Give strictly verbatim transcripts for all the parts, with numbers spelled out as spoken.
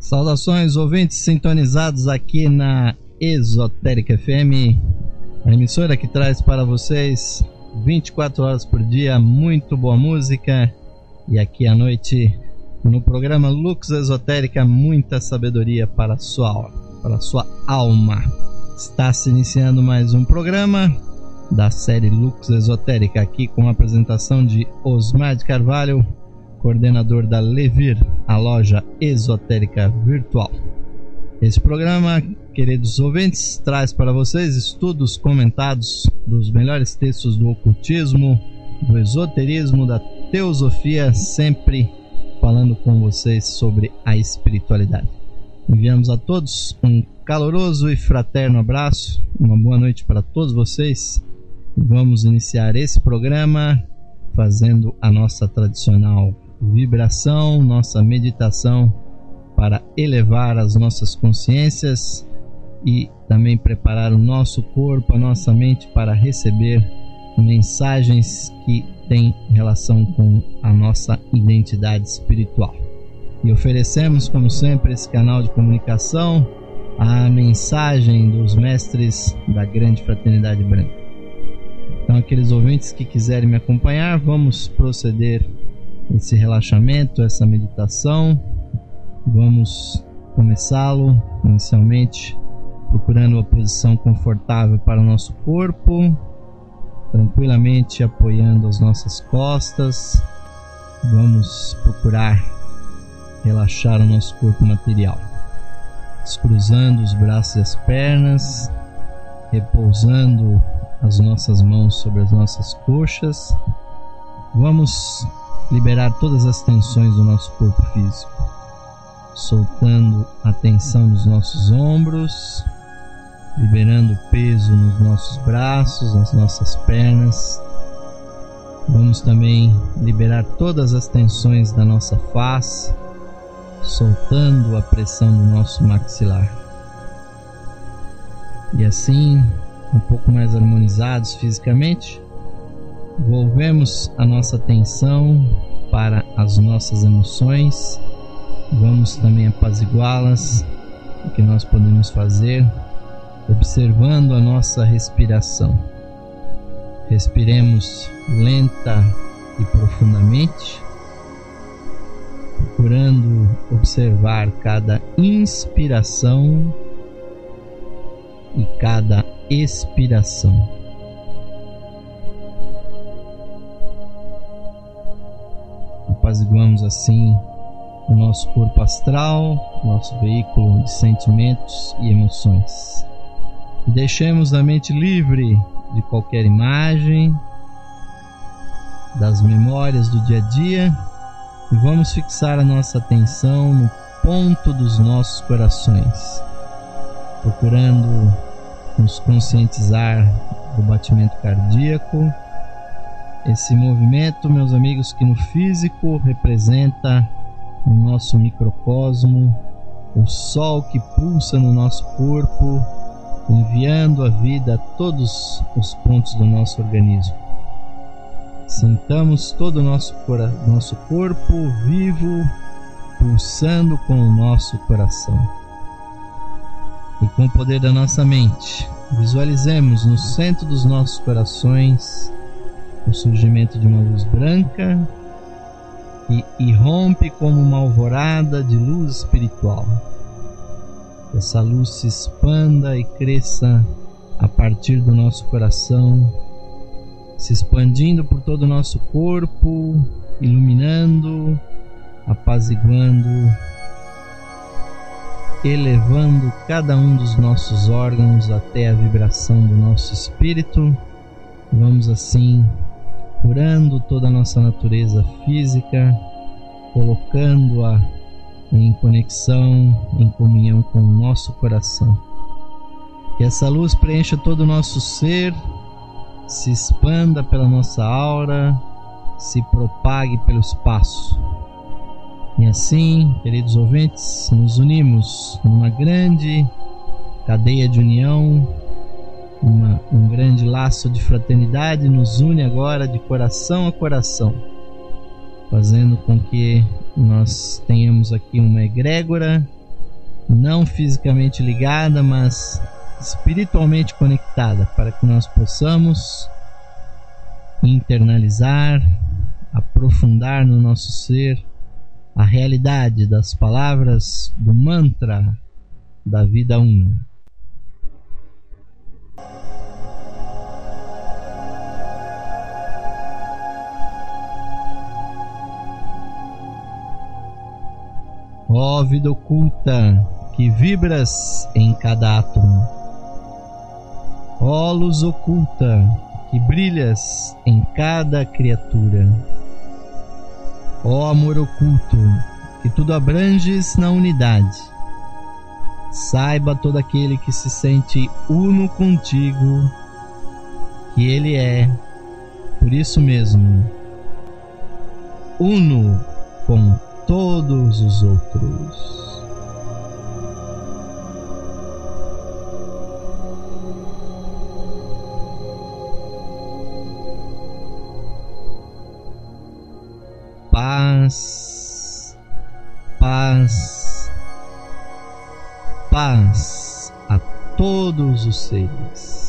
Saudações, ouvintes sintonizados aqui na Esotérica F M, a emissora que traz para vocês vinte e quatro horas por dia muito boa música, e aqui à noite no programa Lux Esotérica muita sabedoria para a sua alma, para a sua alma. Está se iniciando mais um programa da série Lux Esotérica, aqui com a apresentação de Osmar de Carvalho, coordenador da Levir, a loja esotérica virtual. Esse programa, queridos ouvintes, traz para vocês estudos comentados dos melhores textos do ocultismo, do esoterismo, da teosofia, sempre falando com vocês sobre a espiritualidade. Enviamos a todos um caloroso e fraterno abraço, uma boa noite para todos vocês. Vamos iniciar esse programa fazendo a nossa tradicional vibração, nossa meditação para elevar as nossas consciências e também preparar o nosso corpo, a nossa mente para receber mensagens que têm relação com a nossa identidade espiritual. E oferecemos, como sempre, esse canal de comunicação, a mensagem dos mestres da Grande Fraternidade Branca. Então, aqueles ouvintes que quiserem me acompanhar, vamos proceder esse relaxamento, essa meditação. Vamos começá-lo inicialmente procurando uma posição confortável para o nosso corpo, tranquilamente apoiando as nossas costas. Vamos procurar relaxar o nosso corpo material, descruzando os braços e as pernas, repousando as nossas mãos sobre as nossas coxas. Vamos liberar todas as tensões do nosso corpo físico, soltando a tensão nos nossos ombros, liberando o peso nos nossos braços, nas nossas pernas. Vamos também liberar todas as tensões da nossa face, soltando a pressão do nosso maxilar. E assim, um pouco mais harmonizados fisicamente, volvemos a nossa atenção para as nossas emoções. Vamos também apaziguá-las. O que nós podemos fazer? Observando a nossa respiração. Respiremos lenta e profundamente, procurando observar cada inspiração e cada expiração. Apaziguamos assim o nosso corpo astral, nosso veículo de sentimentos e emoções. E deixemos a mente livre de qualquer imagem, das memórias do dia a dia, e vamos fixar a nossa atenção no ponto dos nossos corações, procurando nos conscientizar do batimento cardíaco. Esse movimento, meus amigos, que no físico representa o nosso microcosmo, o sol que pulsa no nosso corpo, enviando a vida a todos os pontos do nosso organismo. Sintamos todo o nosso, cora- nosso corpo vivo, pulsando com o nosso coração. E com o poder da nossa mente, visualizemos no centro dos nossos corações o surgimento de uma luz branca que irrompe como uma alvorada de luz espiritual. Essa luz se expanda e cresça a partir do nosso coração, se expandindo por todo o nosso corpo, iluminando, apaziguando, elevando cada um dos nossos órgãos até a vibração do nosso espírito. Vamos assim curando toda a nossa natureza física, colocando-a em conexão, em comunhão com o nosso coração. Que essa luz preencha todo o nosso ser, se expanda pela nossa aura, se propague pelo espaço. E assim, queridos ouvintes, nos unimos numa grande cadeia de união, uma, um grande laço de fraternidade nos une agora de coração a coração, fazendo com que nós tenhamos aqui uma egrégora não fisicamente ligada, mas espiritualmente conectada, para que nós possamos internalizar, aprofundar no nosso ser a realidade das palavras do mantra da vida una. Ó vida oculta que vibras em cada átomo, ó luz oculta que brilhas em cada criatura, ó amor oculto que tudo abranges na unidade, saiba todo aquele que se sente uno contigo que ele é, por isso mesmo, uno com todos os outros. Paz, paz, paz a todos os seres.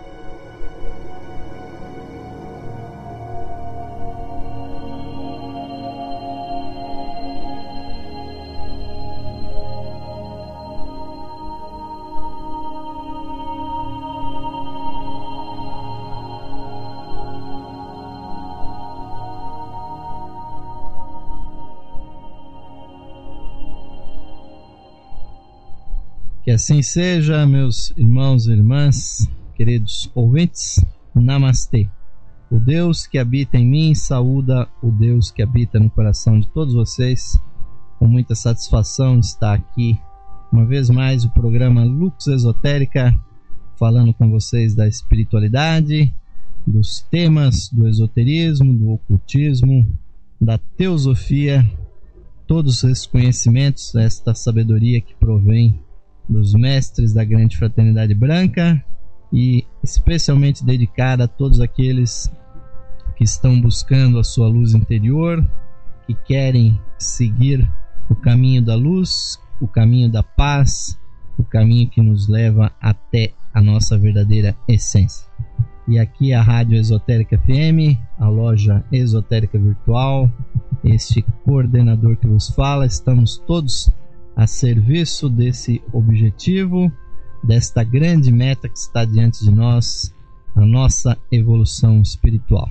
Que assim seja, meus irmãos e irmãs, queridos ouvintes. Namastê. O Deus que habita em mim saúda o Deus que habita no coração de todos vocês. Com muita satisfação está aqui, uma vez mais, o programa Lux Esotérica, falando com vocês da espiritualidade, dos temas do esoterismo, do ocultismo, da teosofia, todos esses conhecimentos, esta sabedoria que provém dos mestres da grande fraternidade branca e especialmente dedicada a todos aqueles que estão buscando a sua luz interior, que querem seguir o caminho da luz, o caminho da paz, o caminho que nos leva até a nossa verdadeira essência. E aqui a Rádio Esotérica F M, a loja esotérica virtual, este coordenador que vos fala, estamos todos a serviço desse objetivo, desta grande meta que está diante de nós, a nossa evolução espiritual.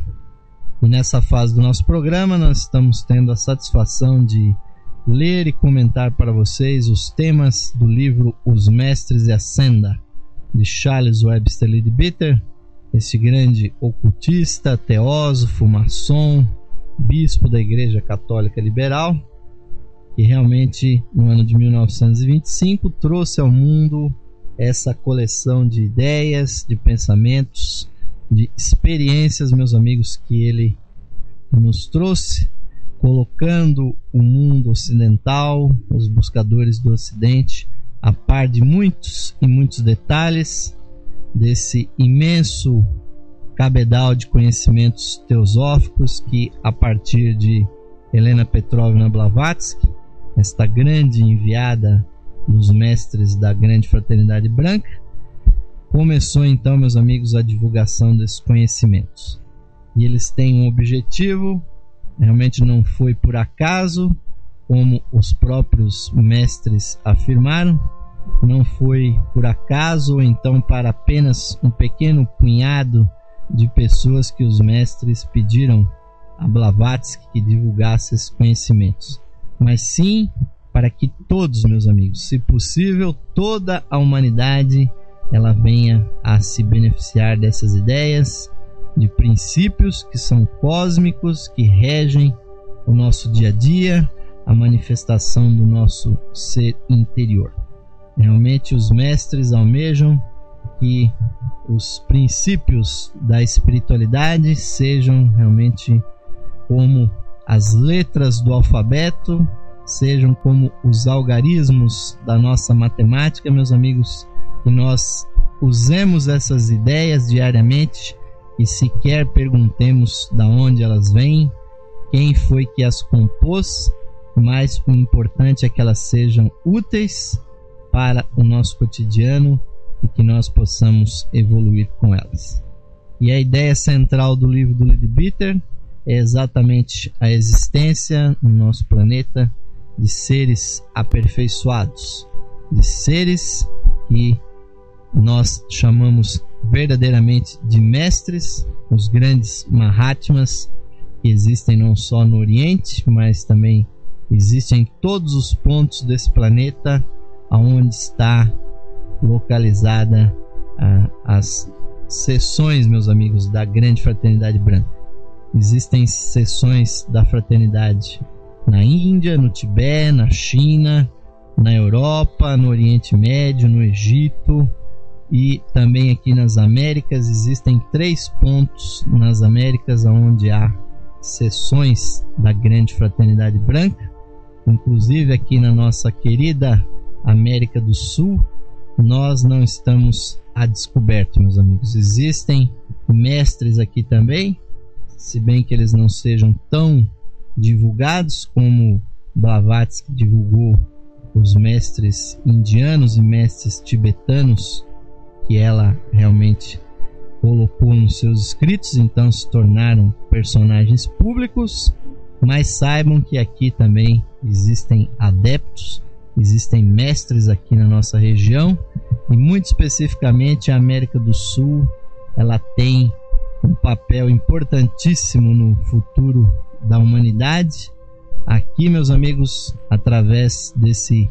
E nessa fase do nosso programa nós estamos tendo a satisfação de ler e comentar para vocês os temas do livro Os Mestres e a Senda, de Charles Webster Leadbeater, esse grande ocultista, teósofo, maçom, bispo da Igreja Católica Liberal, que realmente no ano de mil novecentos e vinte e cinco trouxe ao mundo essa coleção de ideias, de pensamentos, de experiências, meus amigos, que ele nos trouxe, colocando o mundo ocidental, os buscadores do Ocidente, a par de muitos e muitos detalhes desse imenso cabedal de conhecimentos teosóficos que, a partir de Helena Petrovna Blavatsky, esta grande enviada dos mestres da grande fraternidade branca, começou então, meus amigos, a divulgação desses conhecimentos. E eles têm um objetivo, realmente não foi por acaso, como os próprios mestres afirmaram, não foi por acaso ou então para apenas um pequeno punhado de pessoas que os mestres pediram a Blavatsky que divulgasse esses conhecimentos, mas sim para que todos, meus amigos, se possível, toda a humanidade, ela venha a se beneficiar dessas ideias, de princípios que são cósmicos, que regem o nosso dia a dia, a manifestação do nosso ser interior. Realmente os mestres almejam que os princípios da espiritualidade sejam realmente como as letras do alfabeto, sejam como os algarismos da nossa matemática, meus amigos, que nós usemos essas ideias diariamente e sequer perguntemos de onde elas vêm, quem foi que as compôs, mas o importante é que elas sejam úteis para o nosso cotidiano e que nós possamos evoluir com elas. E a ideia central do livro do Leadbeater é exatamente a existência no nosso planeta de seres aperfeiçoados, de seres que nós chamamos verdadeiramente de mestres, os grandes Mahatmas, que existem não só no Oriente, mas também existem em todos os pontos desse planeta onde está localizada ah, as seções, meus amigos, da Grande Fraternidade Branca. Existem seções da Fraternidade na Índia, no Tibete, na China, na Europa, no Oriente Médio, no Egito e também aqui nas Américas. Existem três pontos nas Américas onde há seções da Grande Fraternidade Branca. Inclusive aqui na nossa querida América do Sul, nós não estamos a descoberto, meus amigos. Existem mestres aqui também, se bem que eles não sejam tão divulgados como Blavatsky divulgou os mestres indianos e mestres tibetanos que ela realmente colocou nos seus escritos, então se tornaram personagens públicos. Mas saibam que aqui também existem adeptos, existem mestres aqui na nossa região e muito especificamente a América do Sul, ela tem um papel importantíssimo no futuro da humanidade. Aqui, meus amigos, através desse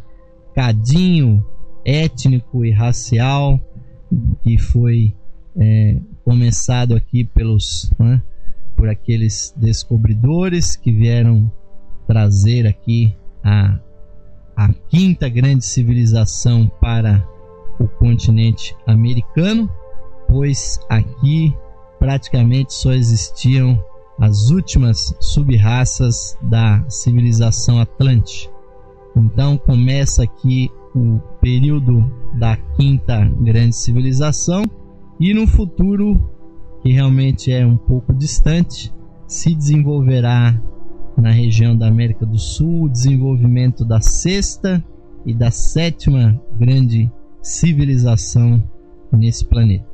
cadinho étnico e racial que foi é, começado aqui pelos... né, por aqueles descobridores que vieram trazer aqui a, a quinta grande civilização para o continente americano, pois aqui praticamente só existiam as últimas sub-raças da civilização Atlante. Então começa aqui o período da quinta grande civilização e no futuro, que realmente é um pouco distante, se desenvolverá na região da América do Sul o desenvolvimento da sexta e da sétima grande civilização nesse planeta.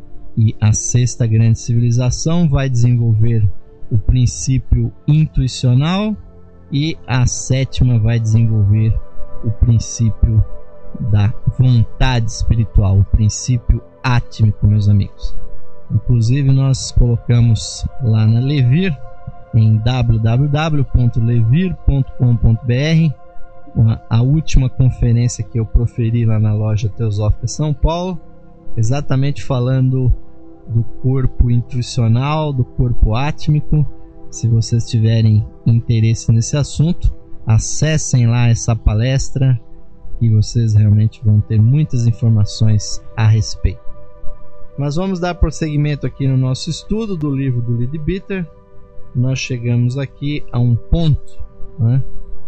E a sexta grande civilização vai desenvolver o princípio intuicional e a sétima vai desenvolver o princípio da vontade espiritual, o princípio átmico, meus amigos. Inclusive nós colocamos lá na Levir, em w w w ponto levir ponto com ponto b r, a última conferência que eu proferi lá na loja Teosófica São Paulo, exatamente falando do corpo intuicional, do corpo átmico. Se vocês tiverem interesse nesse assunto, acessem lá essa palestra e vocês realmente vão ter muitas informações a respeito. Mas vamos dar prosseguimento aqui no nosso estudo do livro do Leadbeater. Nós chegamos aqui a um ponto, né,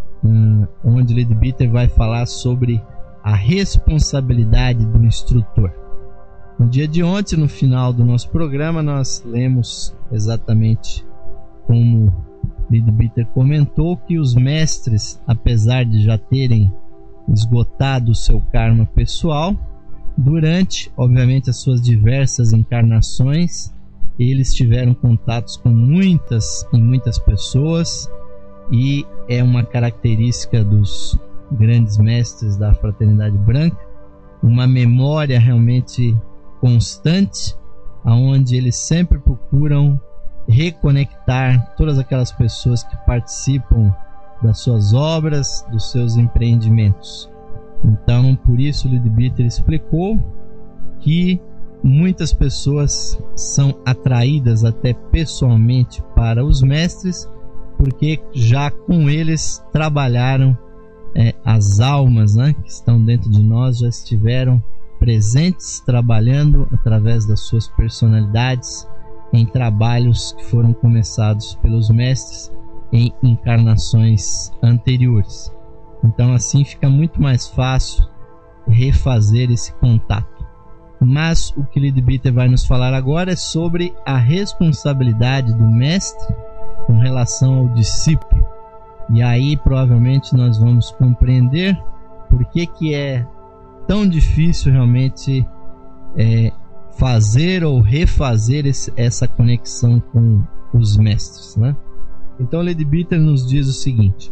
onde Leadbeater vai falar sobre a responsabilidade do instrutor. No dia de ontem, no final do nosso programa, nós lemos exatamente como Leadbeater comentou que os mestres, apesar de já terem esgotado o seu karma pessoal, durante, obviamente, as suas diversas encarnações, eles tiveram contatos com muitas e muitas pessoas, e é uma característica dos grandes mestres da Fraternidade Branca, uma memória realmente constante, aonde eles sempre procuram reconectar todas aquelas pessoas que participam das suas obras, dos seus empreendimentos. Então, por isso, o Leadbeater explicou que muitas pessoas são atraídas até pessoalmente para os mestres, porque já com eles trabalharam, é, as almas, né, que estão dentro de nós, já estiveram presentes, trabalhando através das suas personalidades em trabalhos que foram começados pelos mestres em encarnações anteriores. Então assim fica muito mais fácil refazer esse contato. Mas o que Leadbeater vai nos falar agora é sobre a responsabilidade do mestre com relação ao discípulo. E aí provavelmente nós vamos compreender por que que é tão difícil realmente é, fazer ou refazer esse, essa conexão com os mestres, né? Então Leadbeater nos diz o seguinte: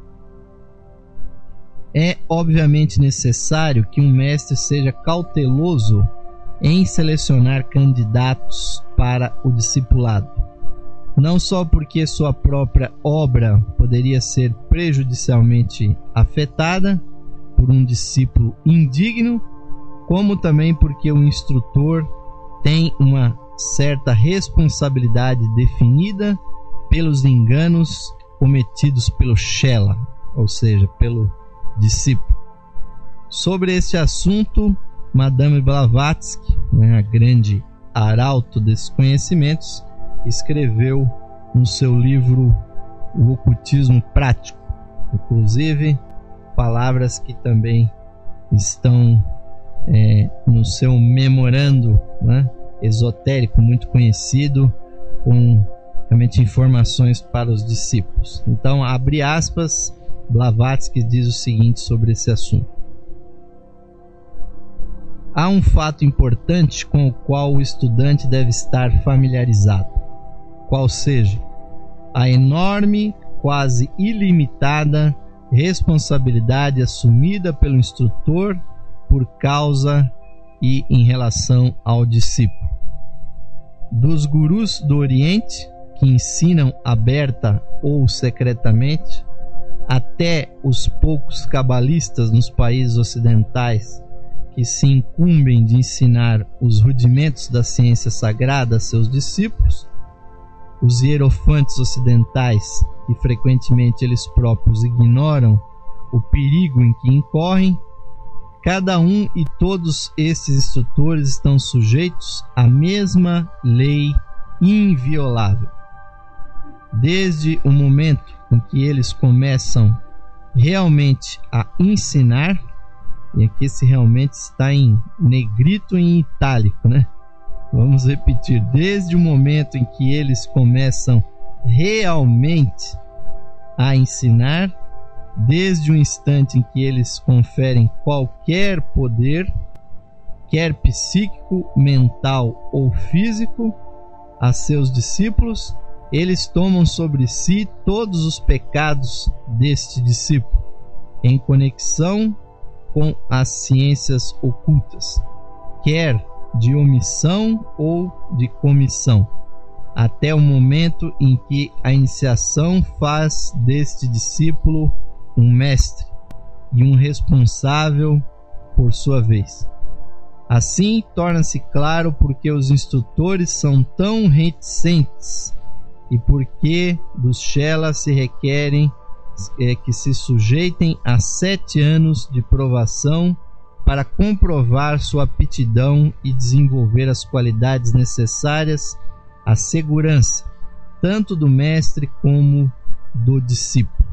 é obviamente necessário que um mestre seja cauteloso em selecionar candidatos para o discipulado, não só porque sua própria obra poderia ser prejudicialmente afetada por um discípulo indigno, como também porque o instrutor tem uma certa responsabilidade definida pelos enganos cometidos pelo Shela, ou seja, pelo discípulo. Sobre este assunto, Madame Blavatsky, né, a grande arauto desses conhecimentos, escreveu no seu livro O Ocultismo Prático, inclusive palavras que também estão é, no seu memorando, né, esotérico muito conhecido, com realmente informações para os discípulos. Então, abre aspas, Blavatsky diz o seguinte sobre esse assunto: há um fato importante com o qual o estudante deve estar familiarizado, qual seja a enorme, quase ilimitada responsabilidade assumida pelo instrutor por causa e em relação ao discípulo. Dos gurus do Oriente, que ensinam aberta ou secretamente, até os poucos cabalistas nos países ocidentais que se incumbem de ensinar os rudimentos da ciência sagrada a seus discípulos, os hierofantes ocidentais, que frequentemente eles próprios ignoram o perigo em que incorrem, cada um e todos esses instrutores estão sujeitos à mesma lei inviolável. Desde o momento em que eles começam realmente a ensinar, e aqui esse realmente está em negrito e em itálico, né? Vamos repetir: desde o momento em que eles começam realmente a ensinar, desde o instante em que eles conferem qualquer poder, quer psíquico, mental ou físico, a seus discípulos, eles tomam sobre si todos os pecados deste discípulo, em conexão com as ciências ocultas, quer de omissão ou de comissão, até o momento em que a iniciação faz deste discípulo um mestre e um responsável por sua vez. Assim, torna-se claro porque os instrutores são tão reticentes e porque dos Shelas se requerem é, que se sujeitem a sete anos de provação para comprovar sua aptidão e desenvolver as qualidades necessárias à segurança tanto do mestre como do discípulo.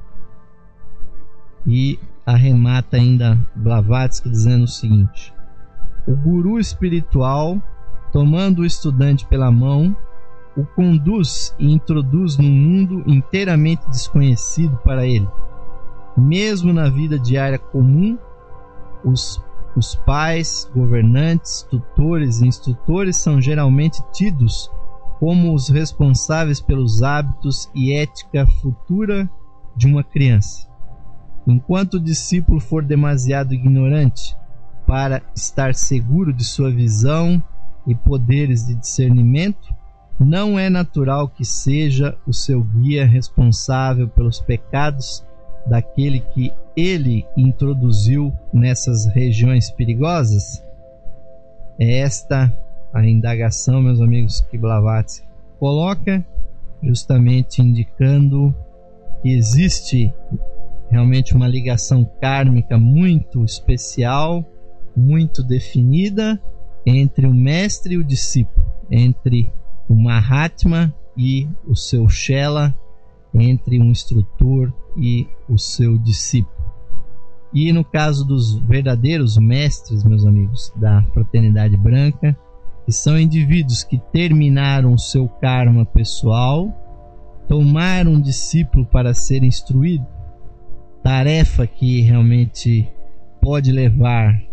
E arremata ainda Blavatsky dizendo o seguinte: o guru espiritual, tomando o estudante pela mão, o conduz e introduz num mundo inteiramente desconhecido para ele. Mesmo na vida diária comum, os, os pais, governantes, tutores e instrutores são geralmente tidos como os responsáveis pelos hábitos e ética futura de uma criança. Enquanto o discípulo for demasiado ignorante para estar seguro de sua visão e poderes de discernimento, não é natural que seja o seu guia responsável pelos pecados daquele que ele introduziu nessas regiões perigosas? É esta a indagação, meus amigos, que Blavatsky coloca, justamente indicando que existe realmente uma ligação kármica muito especial, muito definida entre o mestre e o discípulo, entre o Mahatma e o seu Shela, entre um instrutor e o seu discípulo. E no caso dos verdadeiros mestres, meus amigos, da Fraternidade Branca, que são indivíduos que terminaram o seu karma pessoal, tomaram um discípulo para ser instruído, tarefa que realmente pode levar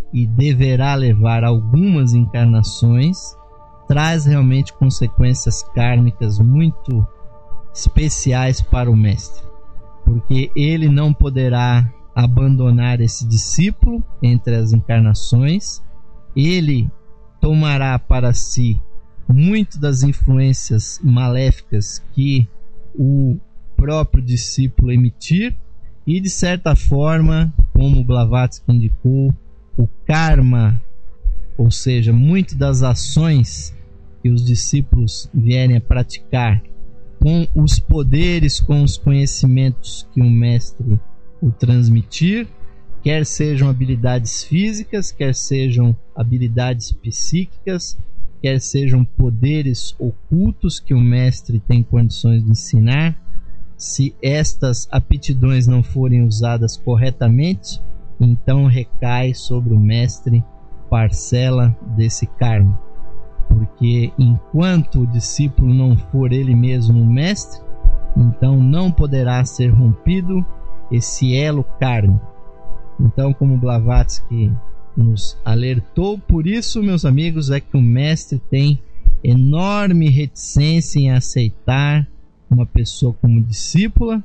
e deverá levar algumas encarnações, traz realmente consequências kármicas muito especiais para o mestre, porque ele não poderá abandonar esse discípulo entre as encarnações, ele tomará para si muito das influências maléficas que o próprio discípulo emitir, e de certa forma, como Blavatsky indicou, o karma, ou seja, muito das ações que os discípulos vierem a praticar com os poderes, com os conhecimentos que o mestre o transmitir, quer sejam habilidades físicas, quer sejam habilidades psíquicas, quer sejam poderes ocultos que o mestre tem condições de ensinar, se estas aptidões não forem usadas corretamente, então recai sobre o mestre parcela desse karma, porque enquanto o discípulo não for ele mesmo um mestre, então não poderá ser rompido esse elo kármico. Então, como Blavatsky nos alertou, por isso, meus amigos, é que o mestre tem enorme reticência em aceitar uma pessoa como discípula.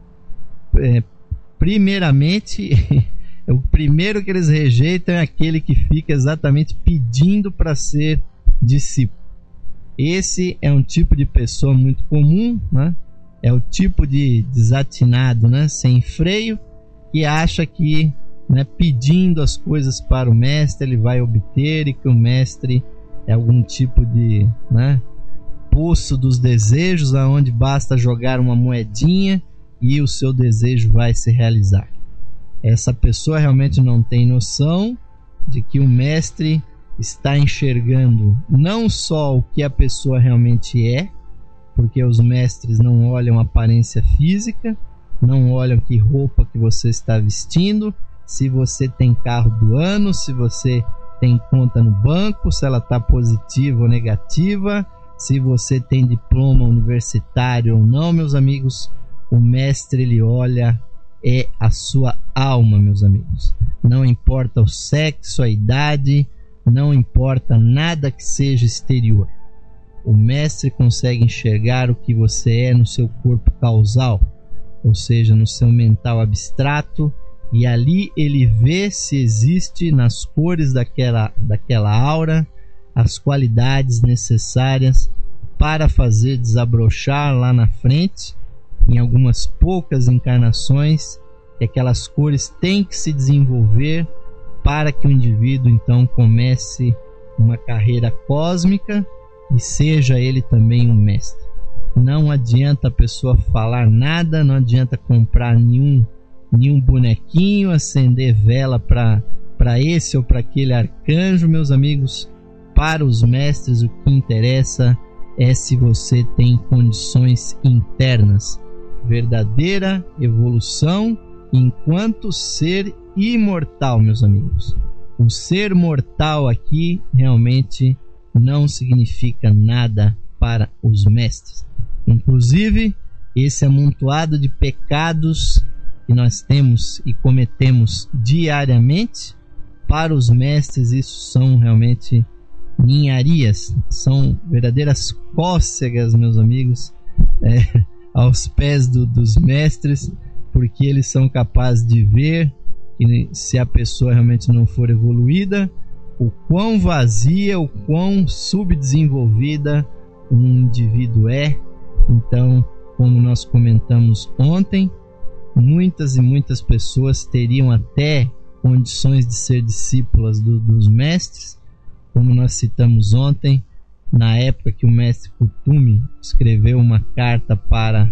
É, primeiramente, o primeiro que eles rejeitam é aquele que fica exatamente pedindo para ser discípulo. Esse é um tipo de pessoa muito comum, né? É o tipo de desatinado, né? Sem freio, que acha que, né, pedindo as coisas para o mestre ele vai obter, e que o mestre é algum tipo de, né, poço dos desejos, aonde basta jogar uma moedinha e o seu desejo vai se realizar. Essa pessoa realmente não tem noção de que o mestre está enxergando não só o que a pessoa realmente é, porque os mestres não olham a aparência física, não olham que roupa que você está vestindo, se você tem carro do ano, se você tem conta no banco, se ela está positiva ou negativa, se você tem diploma universitário ou não, meus amigos. O mestre, ele olha é a sua alma, meus amigos. Não importa o sexo, a idade, não importa nada que seja exterior. O mestre consegue enxergar o que você é no seu corpo causal, ou seja, no seu mental abstrato, e ali ele vê se existe nas cores daquela, daquela aura as qualidades necessárias para fazer desabrochar lá na frente, em algumas poucas encarnações, que aquelas cores têm que se desenvolver para que o indivíduo então comece uma carreira cósmica e seja ele também um mestre. Não adianta a pessoa falar nada, não adianta comprar nenhum, nenhum bonequinho, acender vela para para esse ou para aquele arcanjo, meus amigos. Para os mestres, o que interessa é se você tem condições internas, verdadeira evolução enquanto ser imortal, meus amigos. O ser mortal aqui realmente não significa nada para os mestres. Inclusive, esse amontoado de pecados que nós temos e cometemos diariamente, para os mestres isso são realmente ninharias, são verdadeiras cócegas, meus amigos, é, aos pés do, dos mestres, porque eles são capazes de ver que, se a pessoa realmente não for evoluída, o quão vazia, o quão subdesenvolvida um indivíduo é. Então, como nós comentamos ontem, muitas e muitas pessoas teriam até condições de ser discípulas do, dos mestres, como nós citamos ontem, na época que o mestre Kutumi escreveu uma carta para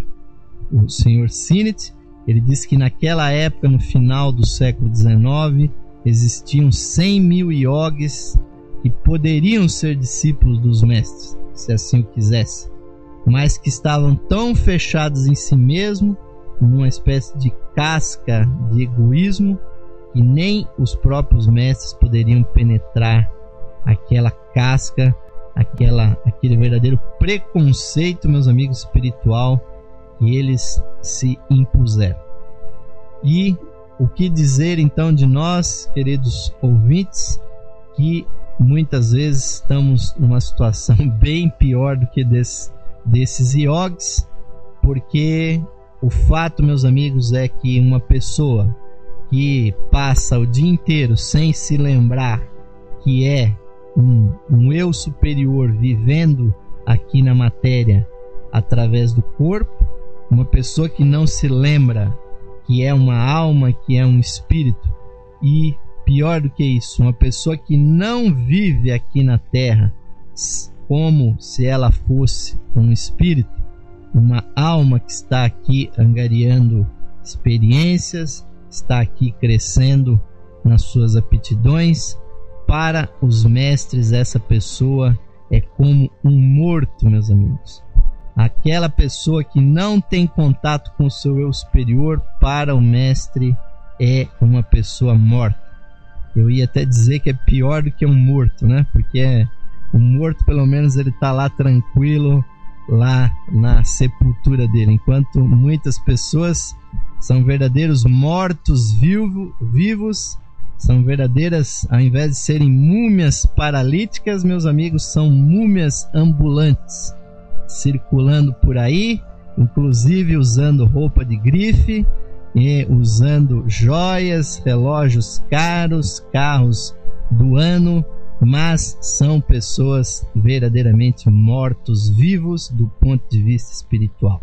o senhor Sinit. Ele disse que naquela época, no final do século dezenove, existiam cem mil yogis que poderiam ser discípulos dos mestres, se assim o quisesse, mas que estavam tão fechados em si mesmo, numa espécie de casca de egoísmo, que nem os próprios mestres poderiam penetrar aquela casca, aquela, aquele verdadeiro preconceito, meus amigos, espiritual que eles se impuseram. E O que dizer então de nós, queridos ouvintes, que muitas vezes estamos numa situação bem pior do que desse, desses iogues, porque o fato, meus amigos, é que uma pessoa que passa o dia inteiro sem se lembrar que é um, um eu superior vivendo aqui na matéria através do corpo, uma pessoa que não se lembra que é uma alma, que é um espírito, e pior do que isso, uma pessoa que não vive aqui na Terra como se ela fosse um espírito, uma alma que está aqui angariando experiências, está aqui crescendo nas suas aptidões. Para os mestres, essa pessoa é como um morto, meus amigos. Aquela pessoa que não tem contato com o seu eu superior, para o mestre é uma pessoa morta. Eu ia até dizer que é pior do que um morto, né? Porque é, um morto, pelo menos, ele está lá tranquilo, lá na sepultura dele, enquanto muitas pessoas são verdadeiros mortos vivo, vivos, são verdadeiras, ao invés de serem múmias paralíticas, meus amigos, são múmias ambulantes, circulando por aí, inclusive usando roupa de grife, e usando joias, relógios caros, carros do ano, mas são pessoas verdadeiramente mortos vivos do ponto de vista espiritual.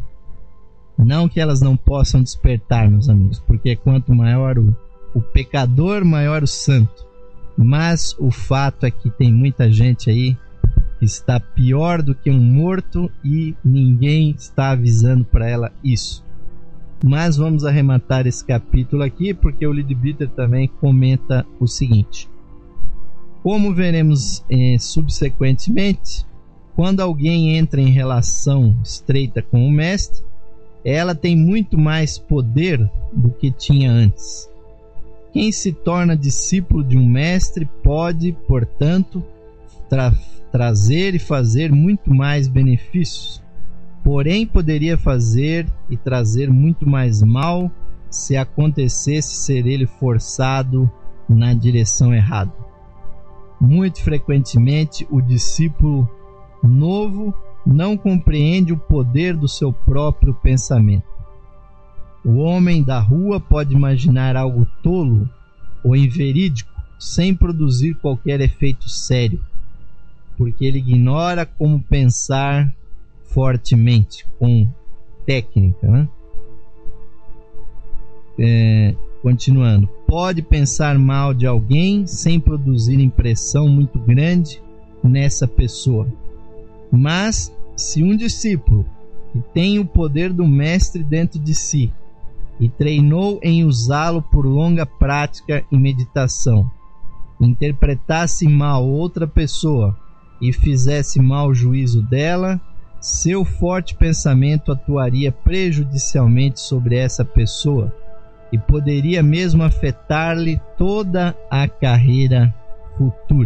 Não que elas não possam despertar, meus amigos, porque quanto maior o, o pecador, maior o santo. Mas o fato é que tem muita gente aí que está pior do que um morto e ninguém está avisando para ela isso. Mas vamos arrematar esse capítulo aqui, porque o Leadbeater também comenta o seguinte: como veremos eh, subsequentemente, quando alguém entra em relação estreita com o mestre, ela tem muito mais poder do que tinha antes. Quem se torna discípulo de um mestre pode, portanto, tra- trazer e fazer muito mais benefícios. Porém, poderia fazer e trazer muito mais mal se acontecesse ser ele forçado na direção errada. Muito frequentemente, o discípulo novo não compreende o poder do seu próprio pensamento. O homem da rua pode imaginar algo tolo ou inverídico sem produzir qualquer efeito sério, porque ele ignora como pensar fortemente, com técnica, né? É, continuando, pode pensar mal de alguém sem produzir impressão muito grande nessa pessoa. Mas se um discípulo que tem o poder do mestre dentro de si e treinou em usá-lo por longa prática e meditação, interpretasse mal outra pessoa e fizesse mau juízo dela, seu forte pensamento atuaria prejudicialmente sobre essa pessoa e poderia mesmo afetar-lhe toda a carreira futura.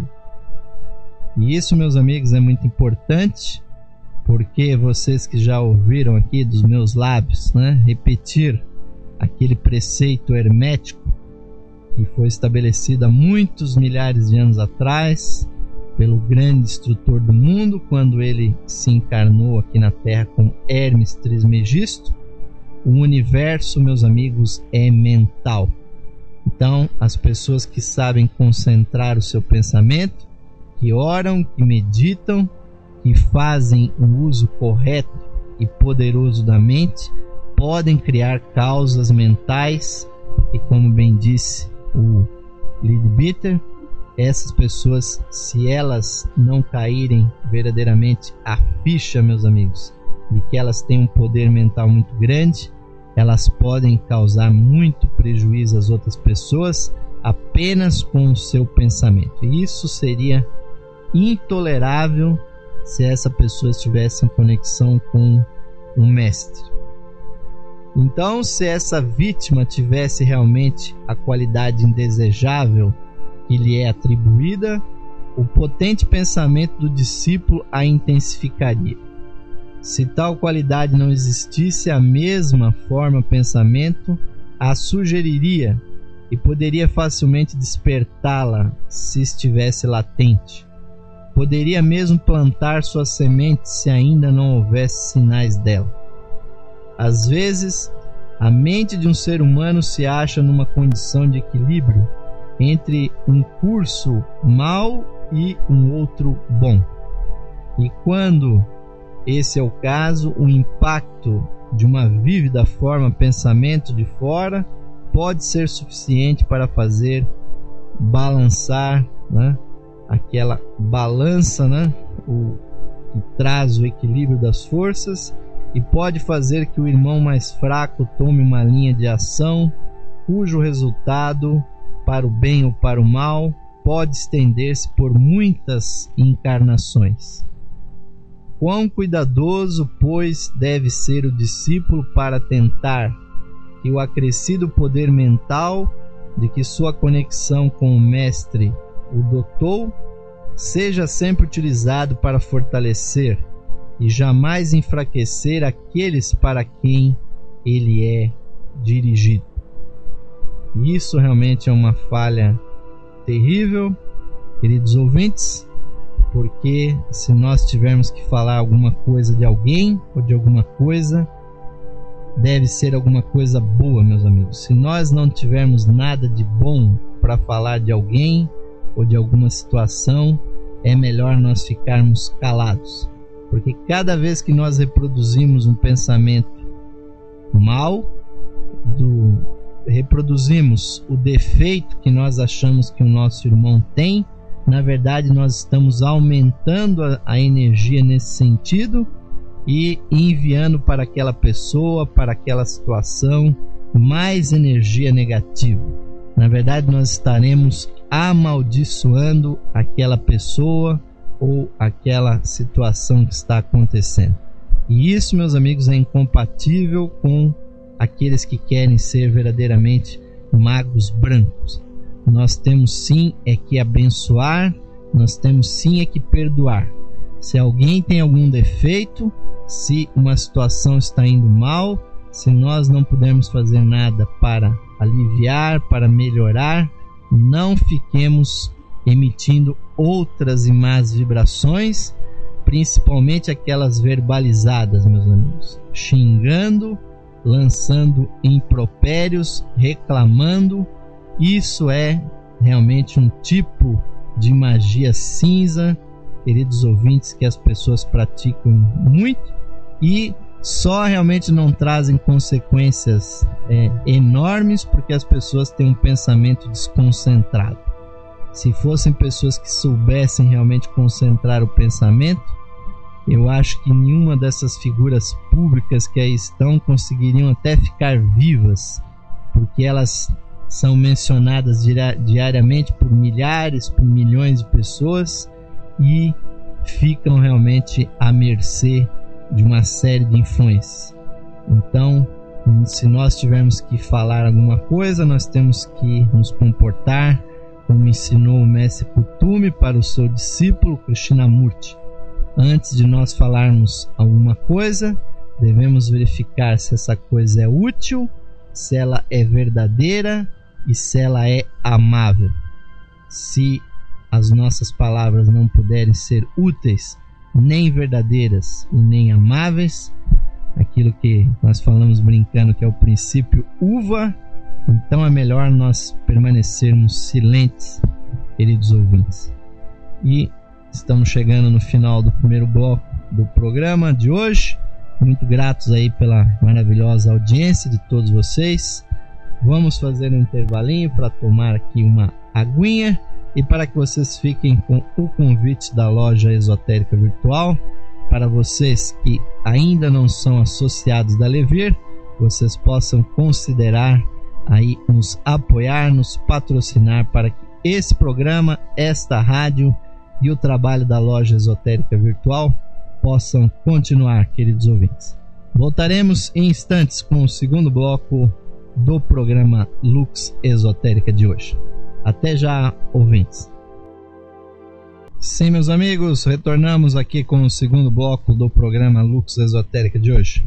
E isso, meus amigos, é muito importante, porque vocês que já ouviram aqui dos meus lábios, né, repetir aquele preceito hermético que foi estabelecido há muitos milhares de anos atrás pelo grande instrutor do mundo, quando ele se encarnou aqui na Terra como Hermes Trismegisto. O universo, meus amigos, é mental. Então, as pessoas que sabem concentrar o seu pensamento, que oram, que meditam, que fazem um uso correto e poderoso da mente, podem criar causas mentais e, como bem disse o Leadbeater, essas pessoas, se elas não caírem verdadeiramente a ficha, meus amigos, de que elas têm um poder mental muito grande, elas podem causar muito prejuízo às outras pessoas apenas com o seu pensamento. E isso seria intolerável se essa pessoa estivesse em conexão com um mestre. Então, se essa vítima tivesse realmente a qualidade indesejável que lhe é atribuída, o potente pensamento do discípulo a intensificaria. Se tal qualidade não existisse, a mesma forma pensamento a sugeriria e poderia facilmente despertá-la se estivesse latente. Poderia mesmo plantar suas sementes se ainda não houvesse sinais dela. Às vezes, a mente de um ser humano se acha numa condição de equilíbrio entre um curso mau e um outro bom. E quando esse é o caso, o impacto de uma vívida forma pensamento de fora pode ser suficiente para fazer balançar, né, aquela balança, né, o, que traz o equilíbrio das forças, e pode fazer que o irmão mais fraco tome uma linha de ação cujo resultado, para o bem ou para o mal, pode estender-se por muitas encarnações. Quão cuidadoso, pois, deve ser o discípulo para tentar que o acrescido poder mental de que sua conexão com o Mestre o dotou seja sempre utilizado para fortalecer e jamais enfraquecer aqueles para quem ele é dirigido. E isso realmente é uma falha terrível, queridos ouvintes, porque se nós tivermos que falar alguma coisa de alguém ou de alguma coisa, deve ser alguma coisa boa, meus amigos. Se nós não tivermos nada de bom para falar de alguém ou de alguma situação, é melhor nós ficarmos calados, porque cada vez que nós reproduzimos um pensamento mal, do, reproduzimos o defeito que nós achamos que o nosso irmão tem, na verdade nós estamos aumentando a, a energia nesse sentido e enviando para aquela pessoa, para aquela situação, mais energia negativa. Na verdade nós estaremos amaldiçoando aquela pessoa ou aquela situação que está acontecendo. E isso, meus amigos, é incompatível com aqueles que querem ser verdadeiramente magos brancos. Nós temos sim é que abençoar, nós temos sim é que perdoar. Se alguém tem algum defeito, se uma situação está indo mal, se nós não pudermos fazer nada para aliviar, para melhorar, não fiquemos emitindo outras e más vibrações, principalmente aquelas verbalizadas, meus amigos, xingando, lançando impropérios, reclamando. Isso é realmente um tipo de magia cinza, queridos ouvintes, que as pessoas praticam muito e só realmente não trazem consequências é, enormes porque as pessoas têm um pensamento desconcentrado. Se fossem pessoas que soubessem realmente concentrar o pensamento, eu acho que nenhuma dessas figuras públicas que aí estão conseguiriam até ficar vivas, porque elas são mencionadas diariamente por milhares, por milhões de pessoas e ficam realmente à mercê de uma série de influências. Então, se nós tivermos que falar alguma coisa, nós temos que nos comportar como ensinou o Mestre Kuthumi para o seu discípulo Krishnamurti. Antes de nós falarmos alguma coisa, devemos verificar se essa coisa é útil, se ela é verdadeira e se ela é amável. Se as nossas palavras não puderem ser úteis, nem verdadeiras e nem amáveis, aquilo que nós falamos brincando que é o princípio uva, então é melhor nós permanecermos silentes, queridos ouvintes. E estamos chegando no final do primeiro bloco do programa de hoje. Muito gratos aí pela maravilhosa audiência de todos vocês. Vamos fazer um intervalinho para tomar aqui uma aguinha e para que vocês fiquem com o convite da loja esotérica virtual. Para vocês que ainda não são associados da Levir, vocês possam considerar aí nos apoiar, nos patrocinar para que esse programa, esta rádio e o trabalho da loja esotérica virtual possam continuar, queridos ouvintes. Voltaremos em instantes com o segundo bloco do programa Lux Esotérica de hoje. Até já, ouvintes. Sim, meus amigos, retornamos aqui com o segundo bloco do programa Lux Esotérica de hoje.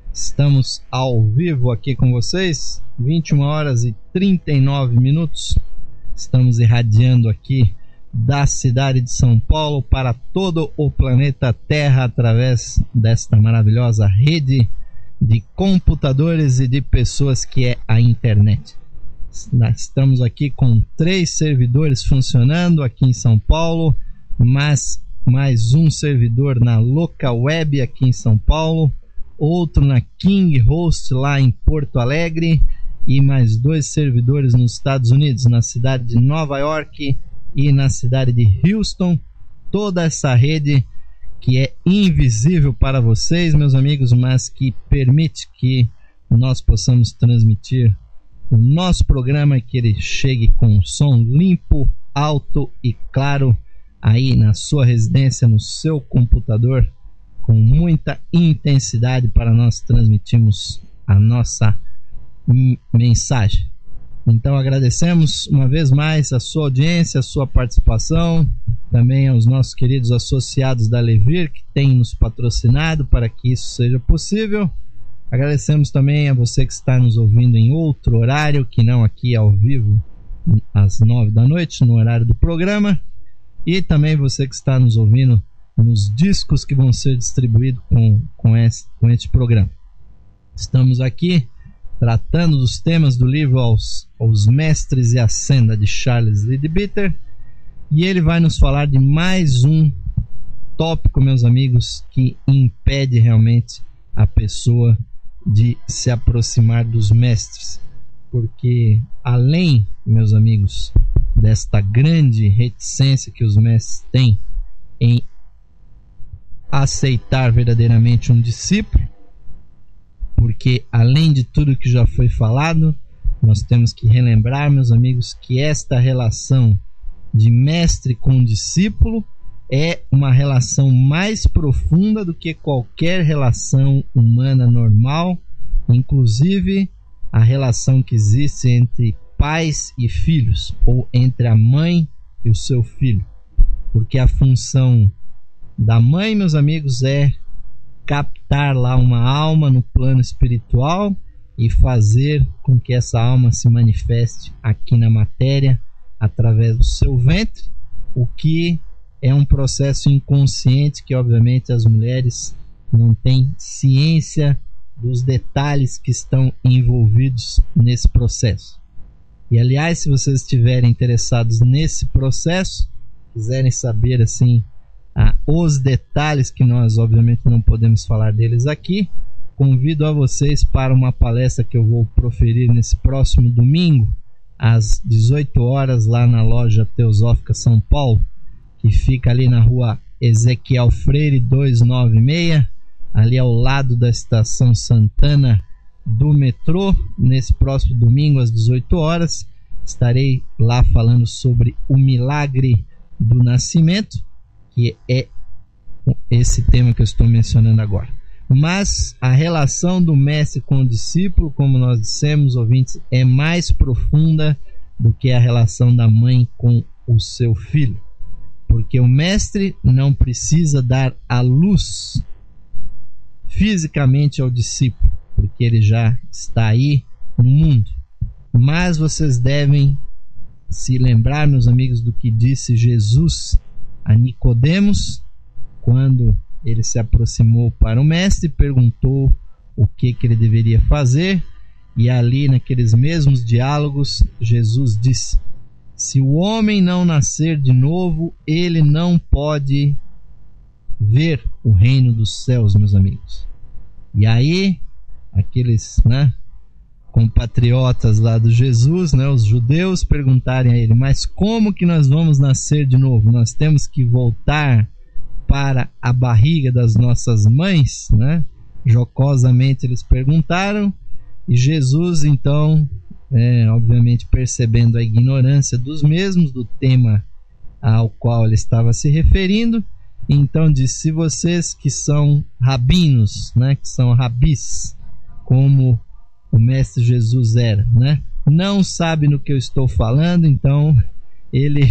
Estamos ao vivo aqui com vocês, vinte e uma horas e trinta e nove minutos. Estamos irradiando aqui da cidade de São Paulo para todo o planeta Terra através desta maravilhosa rede de computadores e de pessoas que é a internet. Estamos aqui com três servidores funcionando aqui em São Paulo, mas mais um servidor na Local Web aqui em São Paulo, outro na King Host lá em Porto Alegre e mais dois servidores nos Estados Unidos, na cidade de Nova York e na cidade de Houston. Toda essa rede que é invisível para vocês, meus amigos, mas que permite que nós possamos transmitir o nosso programa e que ele chegue com som limpo, alto e claro aí na sua residência, no seu computador, com muita intensidade para nós transmitirmos a nossa mensagem. Então agradecemos uma vez mais a sua audiência, a sua participação, também aos nossos queridos associados da Levir que têm nos patrocinado para que isso seja possível. Agradecemos também a você que está nos ouvindo em outro horário, que não aqui ao vivo às nove da noite, no horário do programa, e também você que está nos ouvindo nos discos que vão ser distribuídos com, com, esse, com este programa. Estamos aqui tratando dos temas do livro Aos, Aos Mestres e a Senda, de Charles Leadbeater, e ele vai nos falar de mais um tópico, meus amigos, que impede realmente a pessoa de se aproximar dos mestres, porque além, meus amigos, desta grande reticência que os mestres têm em aceitar verdadeiramente um discípulo, porque além de tudo que já foi falado, nós temos que relembrar, meus amigos, que esta relação de mestre com discípulo é uma relação mais profunda do que qualquer relação humana normal, inclusive a relação que existe entre pais e filhos, ou entre a mãe e o seu filho, porque a função da mãe, meus amigos, é captar lá uma alma no plano espiritual e fazer com que essa alma se manifeste aqui na matéria através do seu ventre, o que é um processo inconsciente que obviamente as mulheres não têm ciência dos detalhes que estão envolvidos nesse processo. E aliás, se vocês estiverem interessados nesse processo, quiserem saber assim ah, os detalhes que nós obviamente não podemos falar deles aqui, convido a vocês para uma palestra que eu vou proferir nesse próximo domingo às dezoito horas lá na loja Teosófica São Paulo, que fica ali na rua Ezequiel Freire duzentos e noventa e seis, ali ao lado da estação Santana do metrô. Nesse próximo domingo às dezoito horas estarei lá falando sobre o milagre do nascimento, que é esse tema que eu estou mencionando agora. Mas a relação do mestre com o discípulo, como nós dissemos, ouvintes, é mais profunda do que a relação da mãe com o seu filho, porque o mestre não precisa dar a luz fisicamente ao discípulo, porque ele já está aí no mundo. Mas vocês devem se lembrar, meus amigos, do que disse Jesus a Nicodemos quando ele se aproximou para o mestre e perguntou o que, que ele deveria fazer. E ali naqueles mesmos diálogos Jesus disse: se o homem não nascer de novo, ele não pode ver o reino dos céus, meus amigos. E aí aqueles, né, compatriotas lá do Jesus, né, os judeus, perguntarem a ele: mas como que nós vamos nascer de novo? Nós temos que voltar para a barriga das nossas mães, né? Jocosamente eles perguntaram, e Jesus então, é, obviamente percebendo a ignorância dos mesmos do tema ao qual ele estava se referindo, então disse: se vocês que são rabinos, né, que são rabis, como o mestre Jesus era, né, não sabe no que eu estou falando, então ele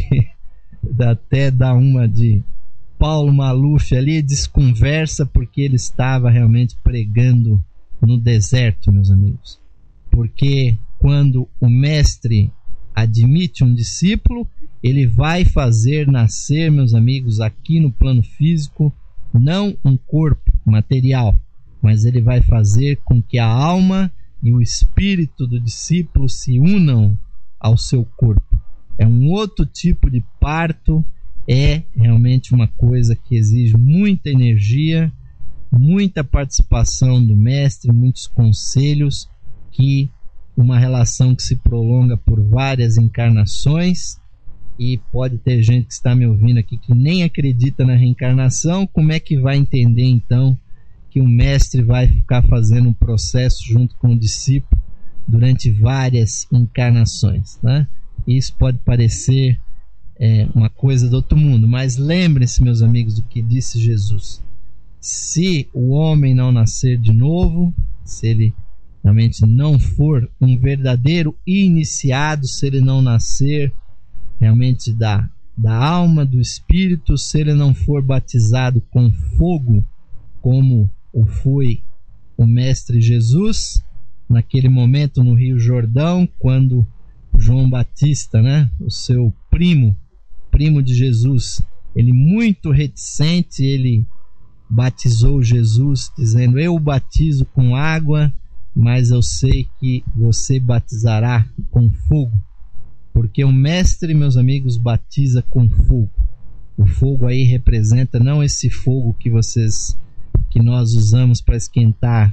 até dá uma de Paulo Maluf ali, desconversa, porque ele estava realmente pregando no deserto, meus amigos. Porque quando o mestre admite um discípulo, ele vai fazer nascer, meus amigos, aqui no plano físico, não um corpo material, mas ele vai fazer com que a alma e o espírito do discípulo se unam ao seu corpo. É um outro tipo de parto, é realmente uma coisa que exige muita energia, muita participação do mestre, muitos conselhos, que uma relação que se prolonga por várias encarnações. E pode ter gente que está me ouvindo aqui que nem acredita na reencarnação. Como é que vai entender então que o mestre vai ficar fazendo um processo junto com o discípulo durante várias encarnações, né? Isso pode parecer é, uma coisa do outro mundo, mas lembrem-se, meus amigos, do que disse Jesus: se o homem não nascer de novo, se ele realmente não for um verdadeiro iniciado, se ele não nascer realmente da, da alma, do espírito, se ele não for batizado com fogo, como o foi o mestre Jesus, naquele momento no Rio Jordão, quando João Batista, né, o seu primo, primo de Jesus, ele muito reticente, ele batizou Jesus, dizendo: eu o batizo com água, mas eu sei que você batizará com fogo. Porque o mestre, meus amigos, batiza com fogo. O fogo aí representa não esse fogo que vocês, que nós usamos para esquentar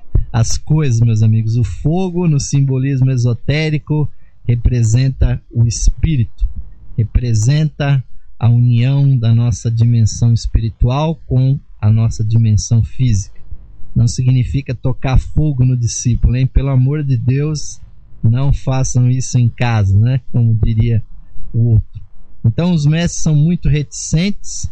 as coisas, meus amigos. O fogo, no simbolismo esotérico, representa o espírito, representa a união da nossa dimensão espiritual com a nossa dimensão física. Não significa tocar fogo no discípulo, hein? Pelo amor de Deus, não façam isso em casa, né? Como diria o outro. Então os mestres são muito reticentes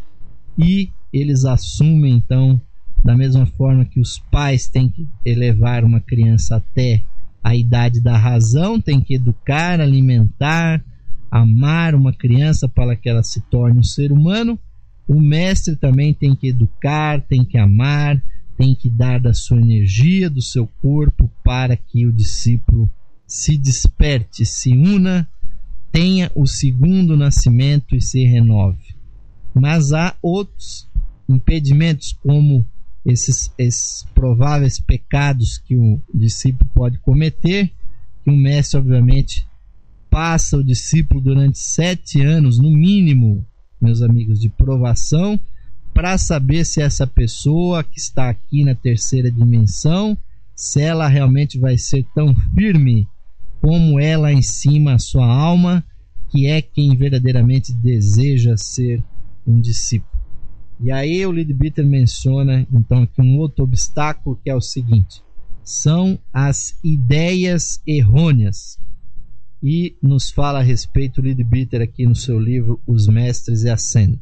e eles assumem, então, da mesma forma que os pais têm que elevar uma criança até a idade da razão, tem que educar, alimentar, amar uma criança para que ela se torne um ser humano, o mestre também tem que educar, tem que amar, tem que dar da sua energia, do seu corpo, para que o discípulo se desperte, se una, tenha o segundo nascimento e se renove. Mas há outros impedimentos, como esses, esses prováveis pecados que o discípulo pode cometer, que o mestre obviamente passa o discípulo durante sete anos, no mínimo, meus amigos, de provação, para saber se essa pessoa que está aqui na terceira dimensão, se ela realmente vai ser tão firme como é lá em cima a sua alma, que é quem verdadeiramente deseja ser um discípulo. E aí o Leadbeater menciona então aqui um outro obstáculo, que é o seguinte: são as ideias errôneas. E nos fala a respeito o Leadbeater aqui no seu livro Os Mestres e a Senda.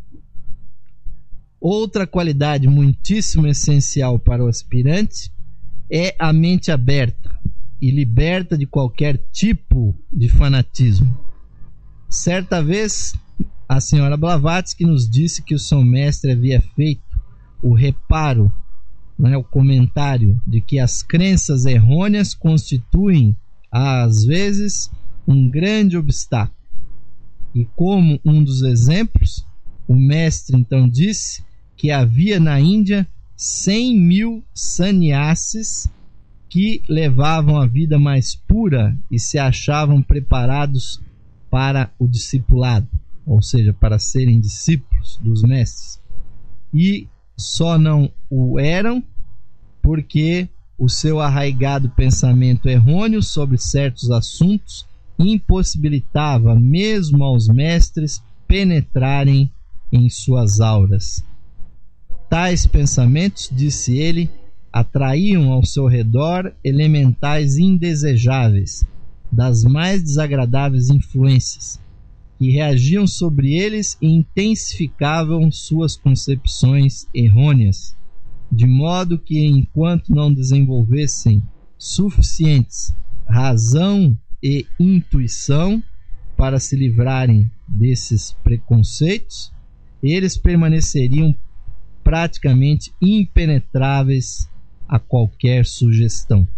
Outra qualidade muitíssimo essencial para o aspirante é a mente aberta e liberta de qualquer tipo de fanatismo. Certa vez, a senhora Blavatsky nos disse que o seu mestre havia feito o reparo, né, o comentário de que as crenças errôneas constituem, às vezes, um grande obstáculo. E como um dos exemplos, o mestre então disse que havia na Índia cem mil sannyasis que levavam a vida mais pura e se achavam preparados para o discipulado, ou seja, para serem discípulos dos mestres. E só não o eram porque o seu arraigado pensamento errôneo sobre certos assuntos impossibilitava mesmo aos mestres penetrarem em suas auras. Tais pensamentos, disse ele, atraíam ao seu redor elementais indesejáveis, das mais desagradáveis influências, que reagiam sobre eles e intensificavam suas concepções errôneas, de modo que, enquanto não desenvolvessem suficientes razão e intuição para se livrarem desses preconceitos, eles permaneceriam praticamente impenetráveis a qualquer sugestão.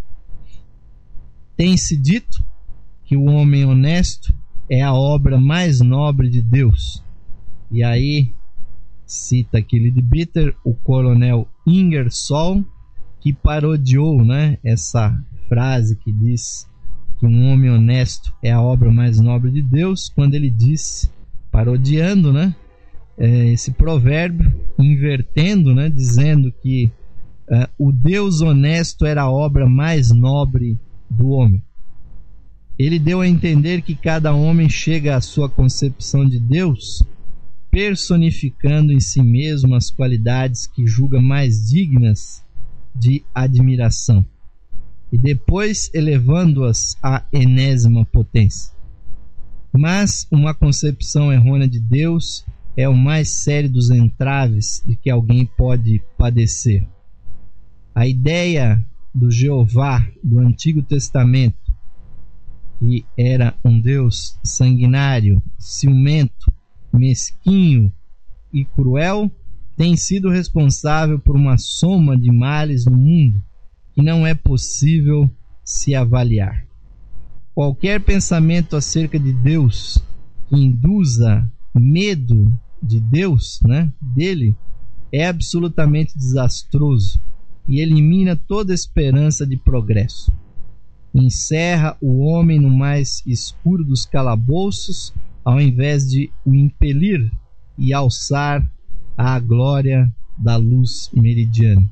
Tem-se dito que o homem honesto é a obra mais nobre de Deus. E aí cita aqui Leadbeater, o coronel Ingersoll, que parodiou, né, essa frase que diz que um homem honesto é a obra mais nobre de Deus, quando ele disse, parodiando, né, é, esse provérbio, invertendo, né, dizendo que é, o Deus honesto era a obra mais nobre do homem. Ele deu a entender que cada homem chega à sua concepção de Deus personificando em si mesmo as qualidades que julga mais dignas de admiração e depois elevando-as à enésima potência. Mas uma concepção errônea de Deus é o mais sério dos entraves de que alguém pode padecer. A ideia do Jeová do Antigo Testamento, que era um Deus sanguinário, ciumento, mesquinho e cruel, tem sido responsável por uma soma de males no mundo que não é possível se avaliar. Qualquer pensamento acerca de Deus que induza medo de Deus, né, dele, é absolutamente desastroso e elimina toda esperança de progresso. Encerra o homem no mais escuro dos calabouços, ao invés de o impelir e alçar à glória da luz meridiana.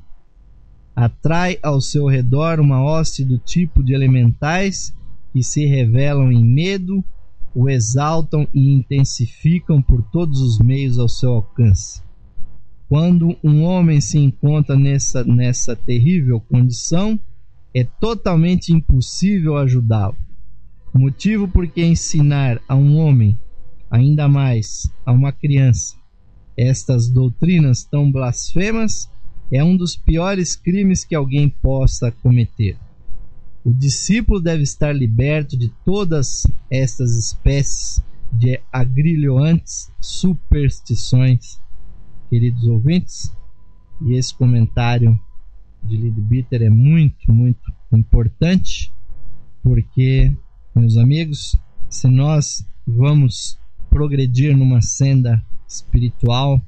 Atrai ao seu redor uma hoste do tipo de elementais que se revelam em medo, o exaltam e intensificam por todos os meios ao seu alcance. Quando um homem se encontra nessa, nessa terrível condição, é totalmente impossível ajudá-lo. Motivo por que ensinar a um homem, ainda mais a uma criança, estas doutrinas tão blasfemas é um dos piores crimes que alguém possa cometer. O discípulo deve estar liberto de todas estas espécies de agrilhoantes superstições, queridos ouvintes. E esse comentário de Leadbeater é muito, muito importante, porque, meus amigos, se nós vamos progredir numa senda espiritual,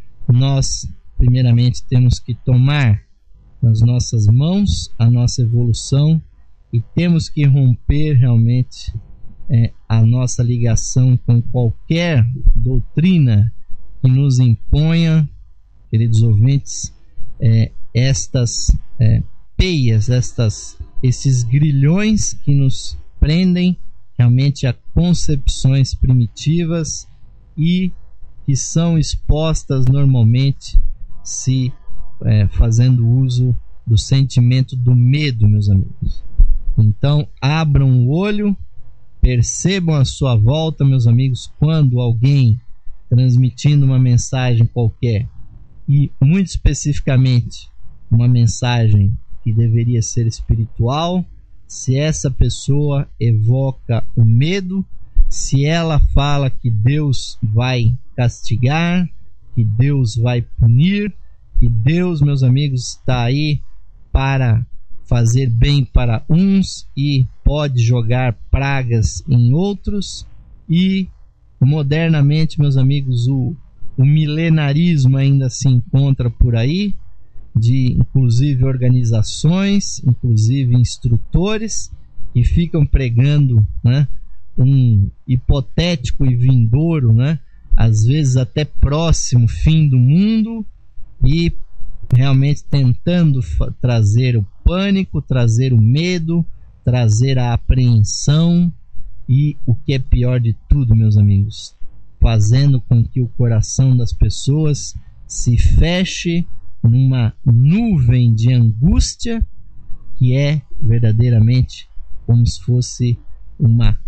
nós primeiramente temos que tomar nas nossas mãos a nossa evolução e temos que romper realmente é, a nossa ligação com qualquer doutrina que nos imponha, queridos ouvintes, é, estas é, peias, estas, esses grilhões que nos prendem realmente a concepções primitivas e que são expostas normalmente se é, fazendo uso do sentimento do medo, meus amigos. Então, abram o olho, percebam a sua volta, meus amigos, quando alguém transmitindo uma mensagem qualquer, e muito especificamente uma mensagem que deveria ser espiritual, se essa pessoa evoca o medo, se ela fala que Deus vai castigar, que Deus vai punir, que Deus, meus amigos, está aí para fazer bem para uns e pode jogar pragas em outros, e modernamente, meus amigos, o, o milenarismo ainda se encontra por aí, de inclusive organizações, inclusive instrutores, que ficam pregando, né, um hipotético e vindouro, né, às vezes até próximo fim do mundo, e realmente tentando trazer o pânico, trazer o medo, trazer a apreensão e, o que é pior de tudo, meus amigos, fazendo com que o coração das pessoas se feche numa nuvem de angústia que é verdadeiramente como se fosse uma,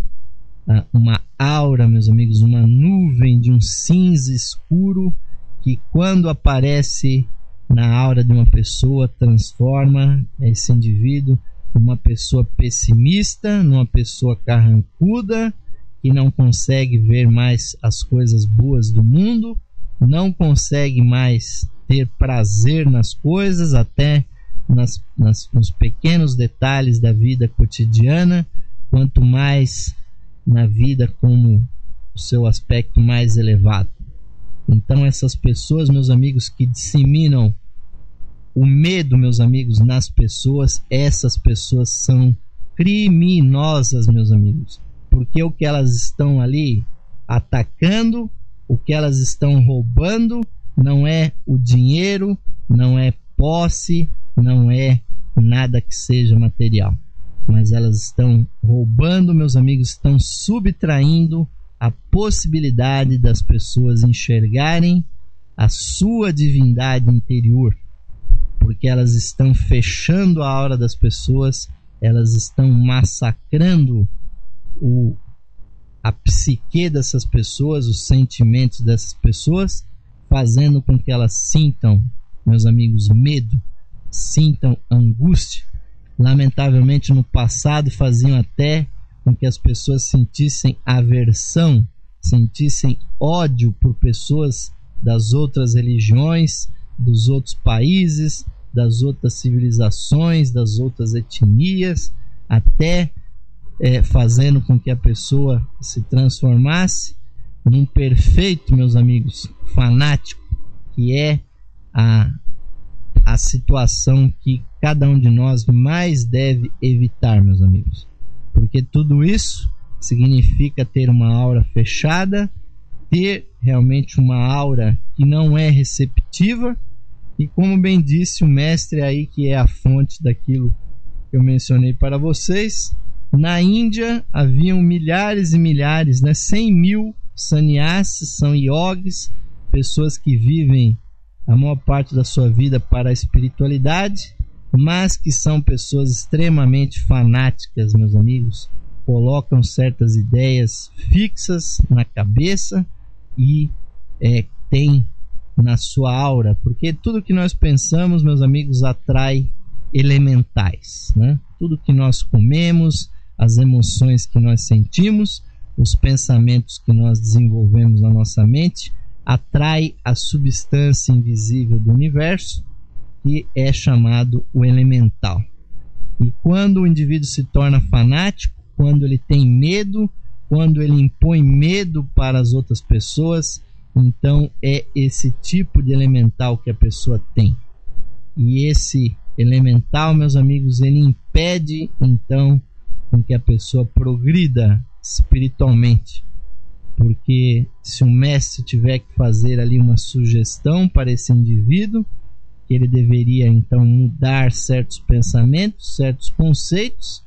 uma aura, meus amigos, uma nuvem de um cinza escuro que, quando aparece na aura de uma pessoa, transforma esse indivíduo numa pessoa pessimista, numa pessoa carrancuda, que não consegue ver mais as coisas boas do mundo, não consegue mais ter prazer nas coisas, até nas, nas, nos pequenos detalhes da vida cotidiana, quanto mais na vida como o seu aspecto mais elevado. Então essas pessoas, meus amigos, que disseminam o medo, meus amigos, nas pessoas, essas pessoas são criminosas, meus amigos, porque o que elas estão ali atacando, o que elas estão roubando, não é o dinheiro, não é posse, não é nada que seja material, mas elas estão roubando, meus amigos, estão subtraindo a possibilidade das pessoas enxergarem a sua divindade interior, porque elas estão fechando a aura das pessoas, elas estão massacrando o, a psique dessas pessoas, os sentimentos dessas pessoas, fazendo com que elas sintam, meus amigos, medo, sintam angústia. Lamentavelmente, no passado, faziam até com que as pessoas sentissem aversão, sentissem ódio por pessoas das outras religiões, dos outros países, das outras civilizações, das outras etnias, até é, fazendo com que a pessoa se transformasse num perfeito, meus amigos, fanático, que é a, a situação que cada um de nós mais deve evitar, meus amigos, porque tudo isso significa ter uma aura fechada, ter realmente uma aura que não é receptiva. E como bem disse o mestre aí, que é a fonte daquilo que eu mencionei para vocês, na Índia haviam milhares e milhares, né, cem mil sannyasis, são yogis, pessoas que vivem a maior parte da sua vida para a espiritualidade, mas que são pessoas extremamente fanáticas, meus amigos, colocam certas ideias fixas na cabeça e é, têm na sua aura, porque tudo que nós pensamos, meus amigos, atrai elementais, né? Tudo que nós comemos, as emoções que nós sentimos, os pensamentos que nós desenvolvemos na nossa mente, atrai a substância invisível do universo, que é chamado o elemental. E quando o indivíduo se torna fanático, quando ele tem medo, quando ele impõe medo para as outras pessoas, então é esse tipo de elemental que a pessoa tem. E esse elemental, meus amigos, ele impede então com que a pessoa progrida espiritualmente. Porque se o mestre tiver que fazer ali uma sugestão para esse indivíduo, que ele deveria então mudar certos pensamentos, certos conceitos,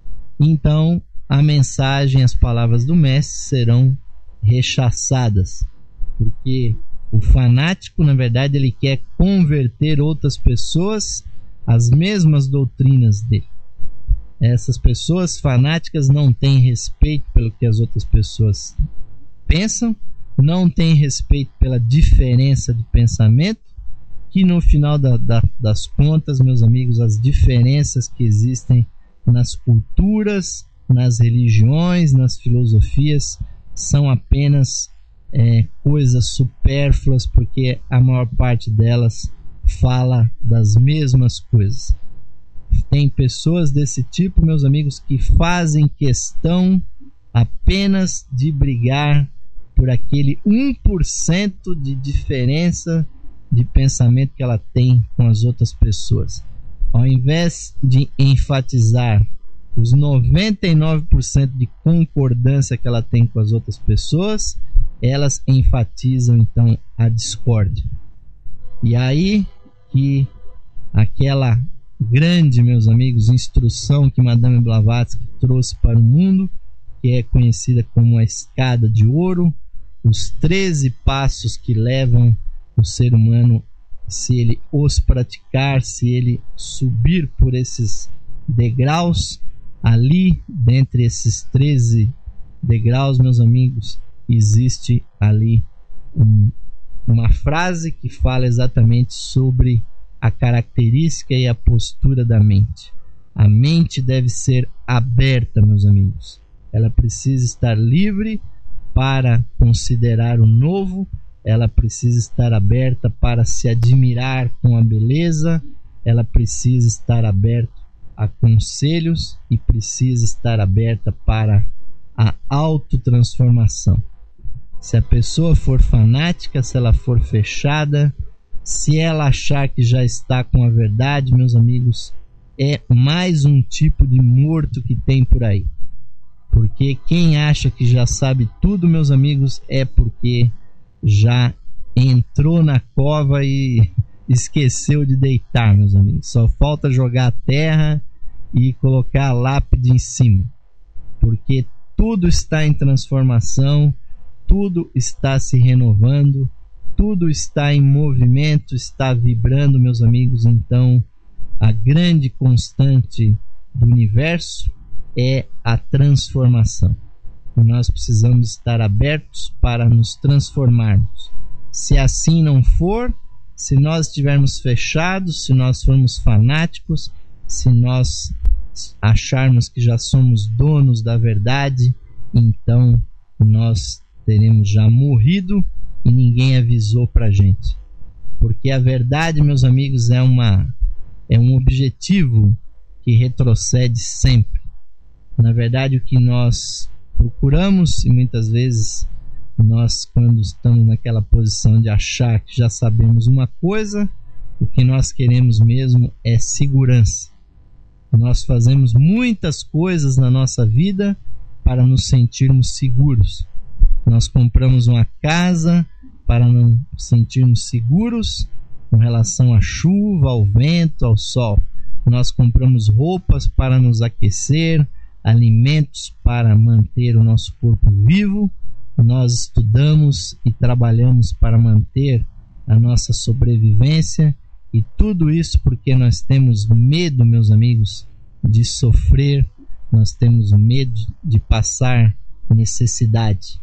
então a mensagem, as palavras do mestre serão rechaçadas. Porque o fanático, na verdade, ele quer converter outras pessoas às mesmas doutrinas dele. Essas pessoas fanáticas não têm respeito pelo que as outras pessoas pensam, não têm respeito pela diferença de pensamento, que no final da, da, das contas, meus amigos, as diferenças que existem nas culturas, nas religiões, nas filosofias, são apenas É, coisas supérfluas, porque a maior parte delas fala das mesmas coisas. Tem pessoas desse tipo, meus amigos, que fazem questão apenas de brigar por aquele um por cento de diferença de pensamento que ela tem com as outras pessoas. Ao invés de enfatizar os noventa e nove por cento de concordância que ela tem com as outras pessoas, elas enfatizam então a discórdia. E aí que aquela grande, meus amigos, instrução que Madame Blavatsky trouxe para o mundo, que é conhecida como a escada de ouro, os treze passos que levam o ser humano, se ele os praticar, se ele subir por esses degraus, ali, dentre esses treze degraus, meus amigos, existe ali um, uma frase que fala exatamente sobre a característica e a postura da mente. A mente deve ser aberta, meus amigos. Ela precisa estar livre para considerar o novo, ela precisa estar aberta para se admirar com a beleza, ela precisa estar aberta a conselhos e precisa estar aberta para a autotransformação. Se a pessoa for fanática, se ela for fechada, se ela achar que já está com a verdade, meus amigos, é mais um tipo de morto que tem por aí. Porque quem acha que já sabe tudo, meus amigos, é porque já entrou na cova e esqueceu de deitar, meus amigos. Só falta jogar a terra e colocar a lápide em cima. Porque tudo está em transformação, tudo está se renovando, tudo está em movimento, está vibrando, meus amigos. Então, a grande constante do universo é a transformação. E nós precisamos estar abertos para nos transformarmos. Se assim não for, se nós estivermos fechados, se nós formos fanáticos, se nós acharmos que já somos donos da verdade, então nós teremos já morrido e ninguém avisou para a gente. Porque a verdade, meus amigos, é, uma, é um objetivo que retrocede sempre. Na verdade, o que nós procuramos, e muitas vezes nós, quando estamos naquela posição de achar que já sabemos uma coisa, o que nós queremos mesmo é segurança. Nós fazemos muitas coisas na nossa vida para nos sentirmos seguros. Nós compramos uma casa para nos sentirmos seguros com relação à chuva, ao vento, ao sol. Nós compramos roupas para nos aquecer, alimentos para manter o nosso corpo vivo. Nós estudamos e trabalhamos para manter a nossa sobrevivência, e tudo isso porque nós temos medo, meus amigos, de sofrer, nós temos medo de passar necessidade.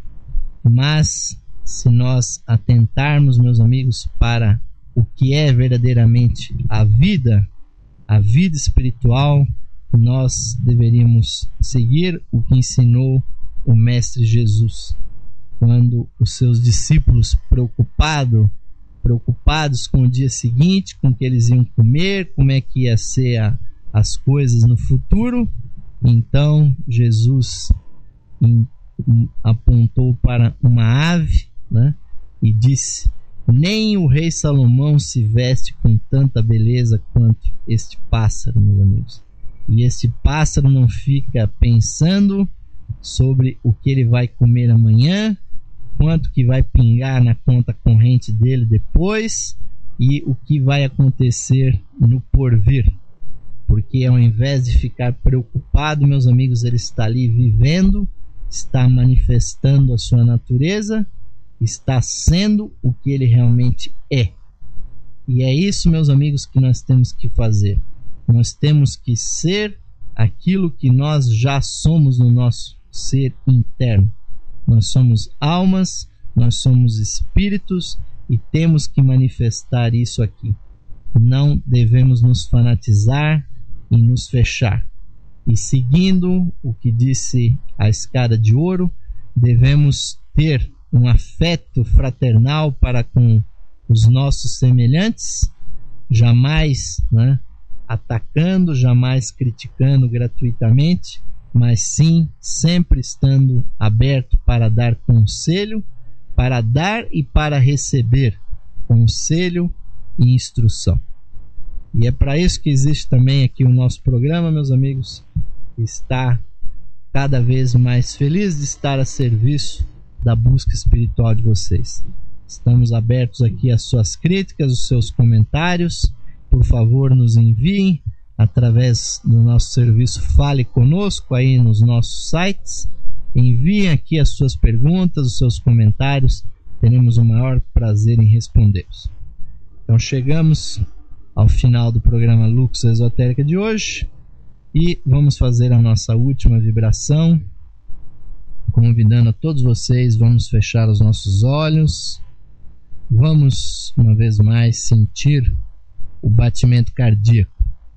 Mas se nós atentarmos, meus amigos, para o que é verdadeiramente a vida, a vida espiritual, nós deveríamos seguir o que ensinou o Mestre Jesus, quando os seus discípulos preocupado, preocupados com o dia seguinte, com o que eles iam comer, como é que ia ser a, as coisas no futuro, então Jesus in, in, apontou para uma ave, né, e disse: nem o rei Salomão se veste com tanta beleza quanto este pássaro, meus amigos. E este pássaro não fica pensando sobre o que ele vai comer amanhã, quanto que vai pingar na conta corrente dele depois e o que vai acontecer no porvir. Porque ao invés de ficar preocupado, meus amigos, ele está ali vivendo, está manifestando a sua natureza, está sendo o que ele realmente é. E é isso, meus amigos, que nós temos que fazer. Nós temos que ser aquilo que nós já somos no nosso ser interno. Nós somos almas, nós somos espíritos e temos que manifestar isso aqui. Não devemos nos fanatizar e nos fechar. E seguindo o que disse a escada de ouro, devemos ter um afeto fraternal para com os nossos semelhantes, jamais, né, atacando, jamais criticando gratuitamente, mas sim sempre estando aberto para dar conselho, para dar e para receber conselho e instrução. E é para isso que existe também aqui o nosso programa, meus amigos. Está cada vez mais feliz de estar a serviço da busca espiritual de vocês. Estamos abertos aqui às suas críticas, os seus comentários. Por favor, nos enviem através do nosso serviço Fale Conosco aí nos nossos sites. Enviem aqui as suas perguntas, os seus comentários. Teremos o maior prazer em respondê-los. Então chegamos ao final do programa Lux Esotérica de hoje e vamos fazer a nossa última vibração. Convidando a todos vocês, vamos fechar os nossos olhos. Vamos, uma vez mais, sentir o batimento cardíaco.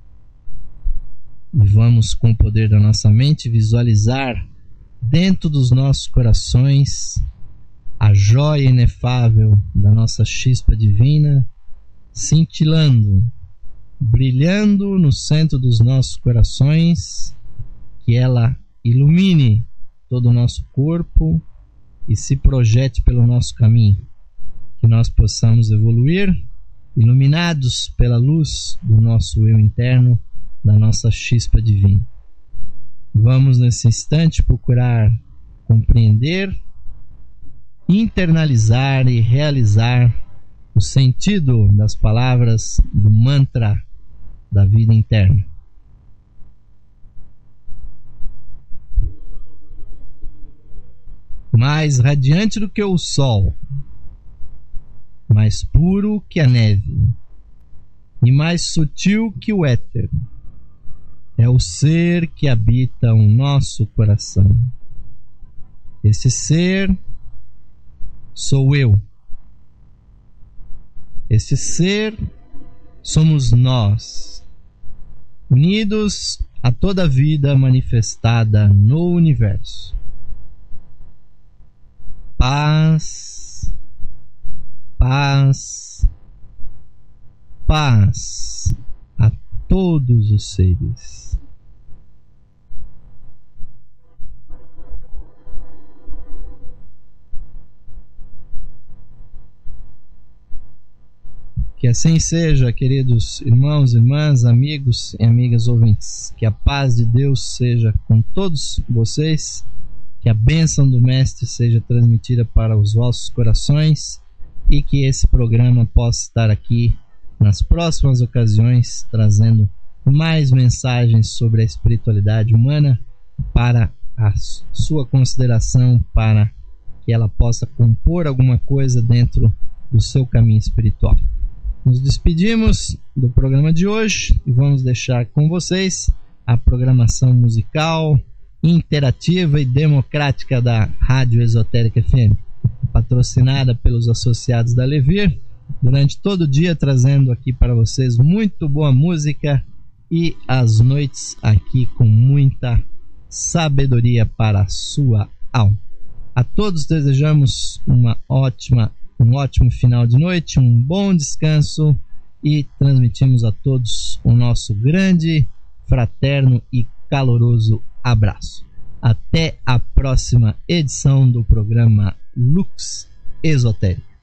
E vamos, com o poder da nossa mente, visualizar dentro dos nossos corações a joia inefável da nossa chispa divina, cintilando brilhando no centro dos nossos corações, que ela ilumine todo o nosso corpo e se projete pelo nosso caminho, que nós possamos evoluir, iluminados pela luz do nosso eu interno, da nossa chispa divina. Vamos nesse instante procurar compreender, internalizar e realizar o sentido das palavras do mantra da vida interna. Mais radiante do que o sol, mais puro que a neve e mais sutil que o éter, é o ser que habita o nosso coração. Esse ser sou eu. Esse ser somos nós, unidos a toda a vida manifestada no universo. Paz, paz, paz a todos os seres. Que assim seja, queridos irmãos, irmãs, amigos e amigas ouvintes. Que a paz de Deus seja com todos vocês. Que a bênção do Mestre seja transmitida para os vossos corações. E que esse programa possa estar aqui nas próximas ocasiões, trazendo mais mensagens sobre a espiritualidade humana para a sua consideração, para que ela possa compor alguma coisa dentro do seu caminho espiritual. Nos despedimos do programa de hoje e vamos deixar com vocês a programação musical, interativa e democrática da Rádio Esotérica F M, patrocinada pelos associados da Levir, durante todo o dia trazendo aqui para vocês muito boa música e as noites aqui com muita sabedoria para a sua alma. A todos desejamos uma ótima Um ótimo final de noite, um bom descanso e transmitimos a todos o nosso grande, fraterno e caloroso abraço. Até a próxima edição do programa Lux Esotérica.